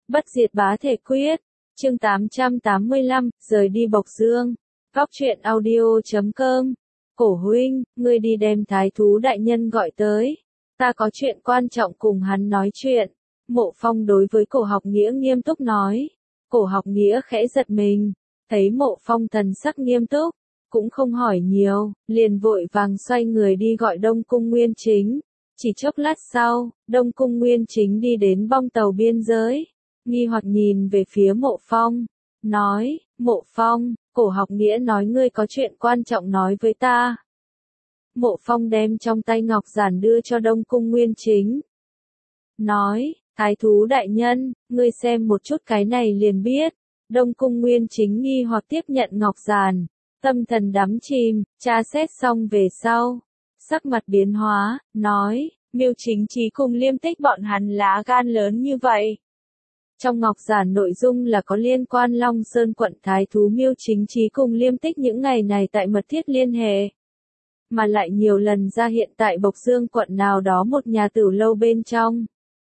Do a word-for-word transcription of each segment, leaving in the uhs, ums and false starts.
Bất diệt bá thể quyết. Chương tám trăm tám mươi lăm, rời đi Bộc Dương. Góc truyện audio chấm com. Cổ huynh, ngươi đi đem thái thú đại nhân gọi tới. Ta có chuyện quan trọng cùng hắn nói chuyện. Mộ Phong đối với Cổ Học Nghĩa nghiêm túc nói. Cổ Học Nghĩa khẽ giật mình. Thấy Mộ Phong thần sắc nghiêm túc. Cũng không hỏi nhiều, liền vội vàng xoay người đi gọi Đông Cung Nguyên Chính. Chỉ chốc lát sau, Đông Cung Nguyên Chính đi đến bong tàu biên giới. Nghi hoặc nhìn về phía Mộ Phong. Nói, Mộ Phong, Cổ Học Nghĩa nói ngươi có chuyện quan trọng nói với ta. Mộ Phong đem trong tay ngọc giản đưa cho Đông Cung Nguyên Chính. Nói, thái thú đại nhân, ngươi xem một chút cái này liền biết. Đông Cung Nguyên Chính nghi hoặc tiếp nhận ngọc giản. Tâm thần đắm chìm, tra xét xong về sau. Sắc mặt biến hóa, nói, Miêu Chính Chí cùng Liêm Tích bọn hắn lá gan lớn như vậy. Trong ngọc giản nội dung là có liên quan Long Sơn quận thái thú Miêu Chính Chí cùng Liêm Tích những ngày này tại mật thiết liên hệ. Mà lại nhiều lần ra hiện tại Bộc Dương quận nào đó một nhà tử lâu bên trong.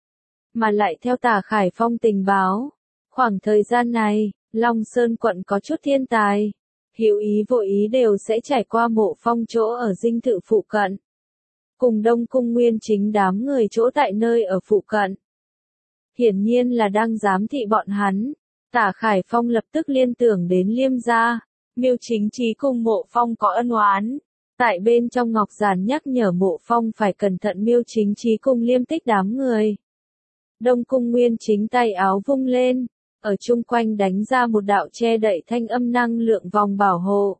Mà lại theo Tả Khải Phong tình báo. Khoảng thời gian này, Long Sơn quận có chút thiên tài. Hữu ý vô ý đều sẽ trải qua Mộ Phong chỗ ở dinh thự phụ cận. Cùng Đông Cung Nguyên Chính đám người chỗ tại nơi ở phụ cận. Hiển nhiên là đang giám thị bọn hắn. Tả Khải Phong lập tức liên tưởng đến Liêm gia. Miêu Chính Chí cùng Mộ Phong có ân oán. Tại bên trong ngọc giản nhắc nhở Mộ Phong phải cẩn thận Miêu Chính Chí cùng Liêm Tích đám người. Đông Cung Nguyên Chính tay áo vung lên. Ở chung quanh đánh ra một đạo che đậy thanh âm năng lượng vòng bảo hộ.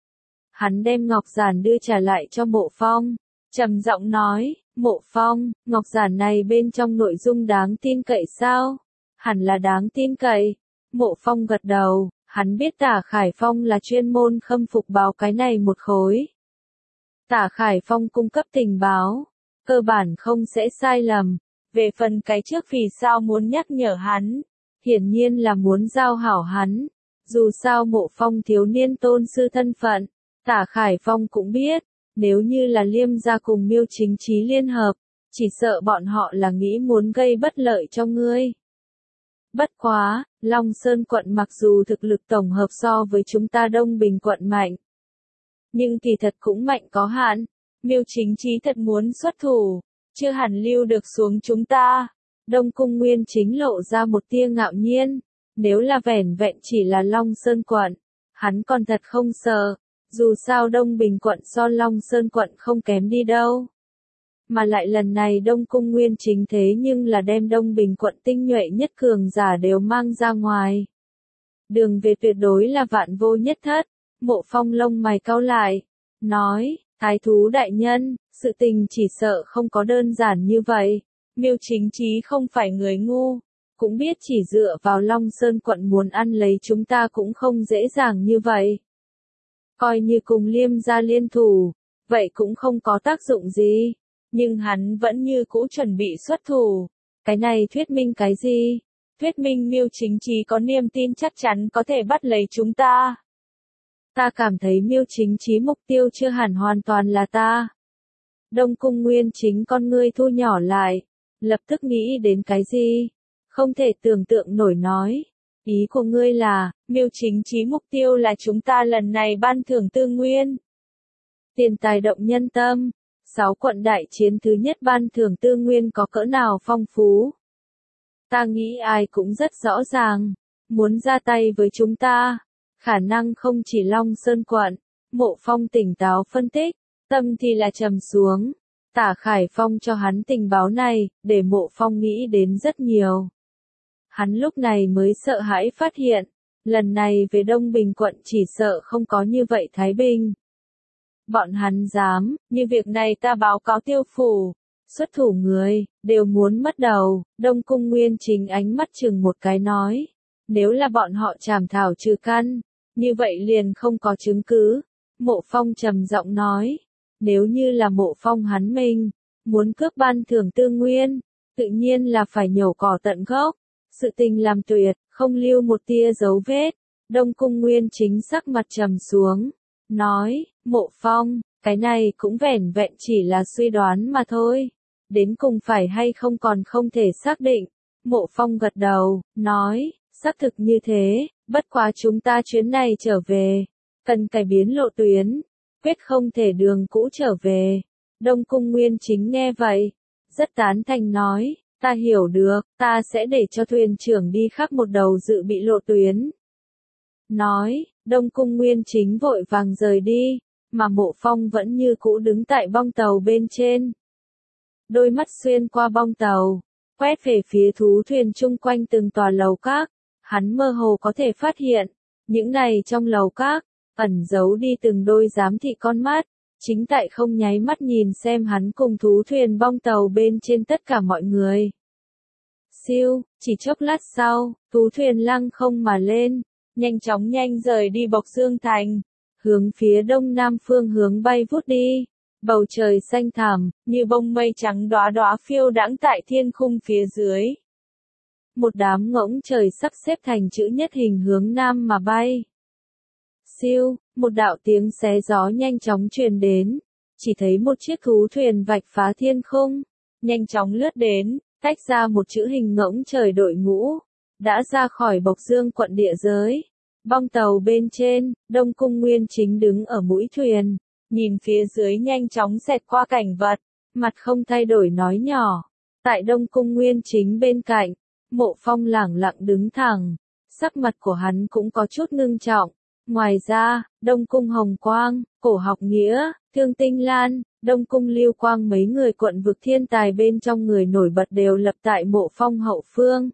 Hắn đem ngọc giản đưa trả lại cho Mộ Phong. Trầm giọng nói, Mộ Phong, ngọc giản này bên trong nội dung đáng tin cậy sao? Hẳn là đáng tin cậy. Mộ Phong gật đầu, hắn biết Tả Khải Phong là chuyên môn khâm phục báo cái này một khối. Tả Khải Phong cung cấp tình báo, cơ bản không sẽ sai lầm. Về phần cái trước vì sao muốn nhắc nhở hắn, hiển nhiên là muốn giao hảo hắn. Dù sao Mộ Phong thiếu niên tôn sư thân phận, Tả Khải Phong cũng biết. Nếu như là Liêm gia cùng Miêu Chính Chí liên hợp, chỉ sợ bọn họ là nghĩ muốn gây bất lợi cho ngươi. Bất quá, Long Sơn quận mặc dù thực lực tổng hợp so với chúng ta Đông Bình quận mạnh, nhưng kỳ thật cũng mạnh có hạn. Miêu Chính Chí thật muốn xuất thủ, chưa hẳn lưu được xuống chúng ta. Đông Cung Nguyên Chính lộ ra một tia ngạo nhiên. Nếu là vẻn vẹn chỉ là Long Sơn quận, hắn còn thật không sợ. Dù sao Đông Bình quận so Long Sơn quận không kém đi đâu. Mà lại lần này Đông Cung Nguyên Chính thế nhưng là đem Đông Bình quận tinh nhuệ nhất cường giả đều mang ra ngoài. Đường về tuyệt đối là vạn vô nhất thất. Mộ Phong lông mày cau lại. Nói, thái thú đại nhân, sự tình chỉ sợ không có đơn giản như vậy. Miêu Chính Chí không phải người ngu. Cũng biết chỉ dựa vào Long Sơn quận muốn ăn lấy chúng ta cũng không dễ dàng như vậy. Coi như cùng Liêm gia liên thủ, vậy cũng không có tác dụng gì. Nhưng hắn vẫn như cũ chuẩn bị xuất thủ. Cái này thuyết minh cái gì? Thuyết minh Miêu Chính Chí có niềm tin chắc chắn có thể bắt lấy chúng ta. Ta cảm thấy Miêu Chính Chí mục tiêu chưa hẳn hoàn toàn là ta. Đông Cung Nguyên Chính con ngươi thu nhỏ lại, lập tức nghĩ đến cái gì? Không thể tưởng tượng nổi nói. Ý của ngươi là, Miêu Chính Chí mục tiêu là chúng ta lần này ban thưởng tư nguyên. Tiền tài động nhân tâm. Sáu quận đại chiến thứ nhất ban thưởng tư nguyên có cỡ nào phong phú. Ta nghĩ ai cũng rất rõ ràng. Muốn ra tay với chúng ta. Khả năng không chỉ Long Sơn quận. Mộ Phong tỉnh táo phân tích. Tâm thì là trầm xuống. Tả Khải Phong cho hắn tình báo này, để Mộ Phong nghĩ đến rất nhiều. Hắn lúc này mới sợ hãi phát hiện, lần này về Đông Bình quận chỉ sợ không có như vậy Thái Bình. Bọn hắn dám, như việc này ta báo cáo tiêu phủ, xuất thủ người, đều muốn mất đầu. Đông Cung Nguyên Chính ánh mắt chừng một cái nói, nếu là bọn họ chảm thảo trừ căn, như vậy liền không có chứng cứ. Mộ Phong trầm giọng nói, nếu như là Mộ Phong hắn mình, muốn cướp ban thưởng tư nguyên, tự nhiên là phải nhổ cỏ tận gốc. Sự tình làm tuyệt, không lưu một tia dấu vết. Đông Cung Nguyên Chính sắc mặt trầm xuống. Nói, Mộ Phong, cái này cũng vẻn vẹn chỉ là suy đoán mà thôi. Đến cùng phải hay không còn không thể xác định. Mộ Phong gật đầu, nói, xác thực như thế, bất quá chúng ta chuyến này trở về, cần cải biến lộ tuyến, quyết không thể đường cũ trở về. Đông Cung Nguyên Chính nghe vậy, rất tán thành nói, ta hiểu được, ta sẽ để cho thuyền trưởng đi khác một đầu dự bị lộ tuyến. Nói, Đông Cung Nguyên Chính vội vàng rời đi, mà Mộ Phong vẫn như cũ đứng tại bong tàu bên trên. Đôi mắt xuyên qua bong tàu, quét về phía thú thuyền chung quanh từng tòa lầu các, hắn mơ hồ có thể phát hiện, những này trong lầu các, ẩn giấu đi từng đôi giám thị con mắt, chính tại không nháy mắt nhìn xem hắn cùng thú thuyền bong tàu bên trên tất cả mọi người. Siêu, chỉ chốc lát sau, thú thuyền lăng không mà lên, nhanh chóng nhanh rời đi Bộc Dương Thành, hướng phía đông nam phương hướng bay vút đi. Bầu trời xanh thẳm, như bông mây trắng đóa đóa phiêu đãng tại thiên khung phía dưới. Một đám ngỗng trời sắp xếp thành chữ nhất hình hướng nam mà bay. Siêu, một đạo tiếng xé gió nhanh chóng truyền đến, chỉ thấy một chiếc thú thuyền vạch phá thiên khung, nhanh chóng lướt đến, tách ra một chữ hình ngỗng trời đội ngũ, đã ra khỏi Bộc Dương quận địa giới. Bong tàu bên trên, Đông Cung Nguyên Chính đứng ở mũi thuyền, nhìn phía dưới nhanh chóng xẹt qua cảnh vật, mặt không thay đổi nói nhỏ. Tại Đông Cung Nguyên Chính bên cạnh, Mộ Phong lẳng lặng đứng thẳng, sắc mặt của hắn cũng có chút ngưng trọng. Ngoài ra, Đông Cung Hồng Quang, Cổ Học Nghĩa, Thương Tinh Lan, Đông Cung Lưu Quang mấy người quận vực thiên tài bên trong người nổi bật đều lập tại Mộ Phong hậu phương.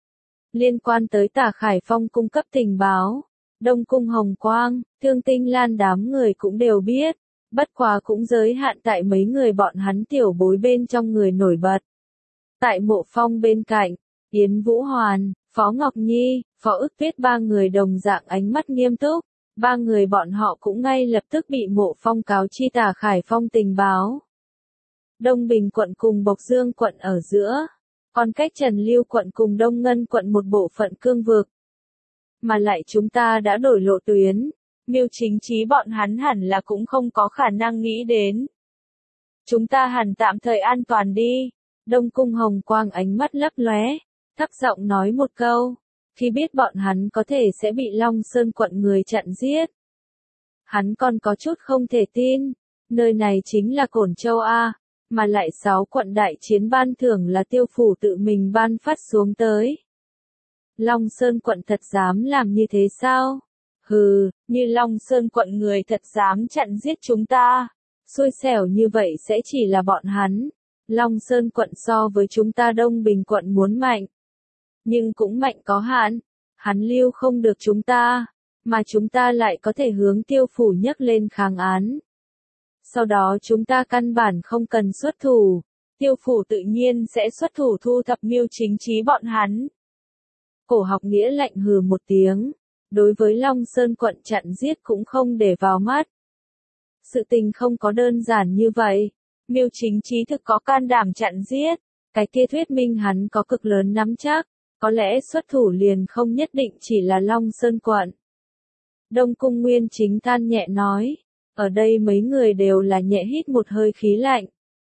Liên quan tới Tả Khải Phong cung cấp tình báo, Đông Cung Hồng Quang, Thương Tinh Lan đám người cũng đều biết, bất quá cũng giới hạn tại mấy người bọn hắn tiểu bối bên trong người nổi bật. Tại Mộ Phong bên cạnh, Yến Vũ Hoàn, Phó Ngọc Nhi, Phó Ức Tuyết ba người đồng dạng ánh mắt nghiêm túc, ba người bọn họ cũng ngay lập tức bị Mộ Phong cáo chi Tả Khải Phong tình báo. Đông Bình quận cùng Bộc Dương quận ở giữa, còn cách Trần Lưu quận cùng Đông Ngân quận một bộ phận cương vực. Mà lại chúng ta đã đổi lộ tuyến, Mưu Chính Chí bọn hắn hẳn là cũng không có khả năng nghĩ đến. Chúng ta hẳn tạm thời an toàn đi. Đông Cung Hồng Quang ánh mắt lấp lóe, thấp giọng nói một câu, khi biết bọn hắn có thể sẽ bị Long Sơn quận người chặn giết. Hắn còn có chút không thể tin, nơi này chính là Cổn Châu A, mà lại sáu quận đại chiến ban thưởng là Tiêu phủ tự mình ban phát xuống tới. Long Sơn quận thật dám làm như thế sao? Hừ, như Long Sơn quận người thật dám chặn giết chúng ta. Xui xẻo như vậy sẽ chỉ là bọn hắn. Long Sơn quận so với chúng ta Đông Bình quận muốn mạnh. Nhưng cũng mạnh có hạn. Hắn lưu không được chúng ta. Mà chúng ta lại có thể hướng Tiêu phủ nhấc lên kháng án. Sau đó chúng ta căn bản không cần xuất thủ. Tiêu phủ tự nhiên sẽ xuất thủ thu thập Mưu Chính Chí bọn hắn. Cổ Học Nghĩa lạnh hừ một tiếng. Đối với Long Sơn quận chặn giết cũng không để vào mắt. Sự tình không có đơn giản như vậy. Mưu Chính Chí thực có can đảm chặn giết. Cái kia thuyết minh hắn có cực lớn nắm chắc. Có lẽ xuất thủ liền không nhất định chỉ là Long Sơn quận. Đông Cung Nguyên Chính than nhẹ nói. Ở đây mấy người đều là nhẹ hít một hơi khí lạnh.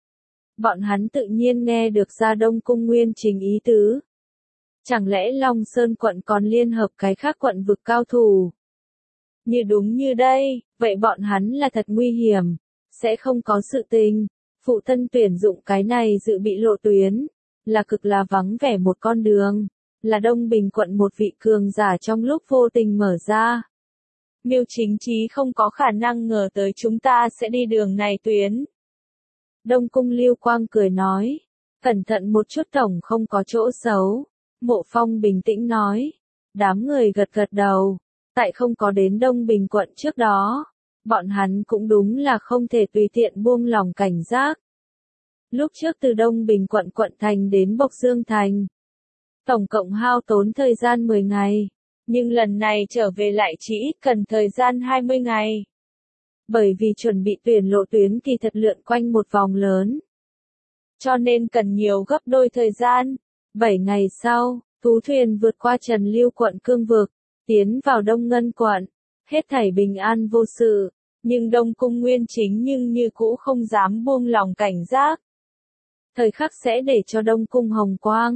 Bọn hắn tự nhiên nghe được ra Đông Cung Nguyên Chính ý tứ. Chẳng lẽ Long Sơn quận còn liên hợp cái khác quận vực cao thủ? Như đúng như đây, vậy bọn hắn là thật nguy hiểm, sẽ không có sự tình. Phụ thân tuyển dụng cái này dự bị lộ tuyến, là cực là vắng vẻ một con đường, là Đông Bình quận một vị cường giả trong lúc vô tình mở ra. Mưu Chính Chí không có khả năng ngờ tới chúng ta sẽ đi đường này tuyến. Đông Cung Lưu Quang cười nói, cẩn thận một chút tổng không có chỗ xấu. Mộ Phong bình tĩnh nói, đám người gật gật đầu, tại không có đến Đông Bình quận trước đó, bọn hắn cũng đúng là không thể tùy tiện buông lòng cảnh giác. Lúc trước từ Đông Bình quận quận thành đến Bộc Dương thành, tổng cộng hao tốn thời gian mười ngày, nhưng lần này trở về lại chỉ ít cần thời gian hai mươi ngày. Bởi vì chuẩn bị tuyển lộ tuyến kỳ thật lượn quanh một vòng lớn, cho nên cần nhiều gấp đôi thời gian. Bảy ngày sau, thú thuyền vượt qua Trần Lưu quận cương vực, tiến vào Đông Ngân quận, hết thảy bình an vô sự, nhưng Đông Cung Nguyên Chính nhưng như cũ không dám buông lòng cảnh giác. Thời khắc sẽ để cho Đông Cung Hồng Quang,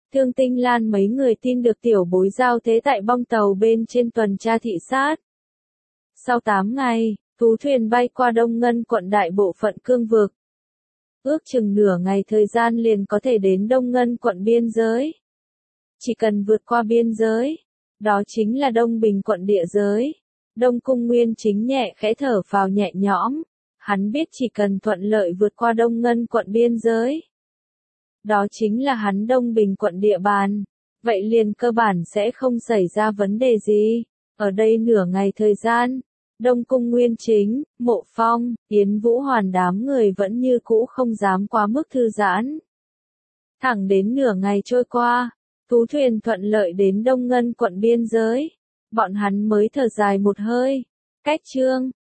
Thương Tinh Lan mấy người tin được tiểu bối giao thế tại bong tàu bên trên tuần tra thị sát. Sau tám ngày, thú thuyền bay qua Đông Ngân quận đại bộ phận cương vực. Ước chừng nửa ngày thời gian liền có thể đến Đông Ngân quận biên giới. Chỉ cần vượt qua biên giới, đó chính là Đông Bình quận địa giới. Đông Cung Nguyên Chính nhẹ khẽ thở phào nhẹ nhõm, hắn biết chỉ cần thuận lợi vượt qua Đông Ngân quận biên giới. Đó chính là hắn Đông Bình quận địa bàn, vậy liền cơ bản sẽ không xảy ra vấn đề gì. Ở đây nửa ngày thời gian, Đông Cung Nguyên Chính, Mộ Phong, Yến Vũ Hoàn đám người vẫn như cũ không dám quá mức thư giãn. Thẳng đến nửa ngày trôi qua, thú thuyền thuận lợi đến Đông Ngân quận biên giới, bọn hắn mới thở dài một hơi. Cách chương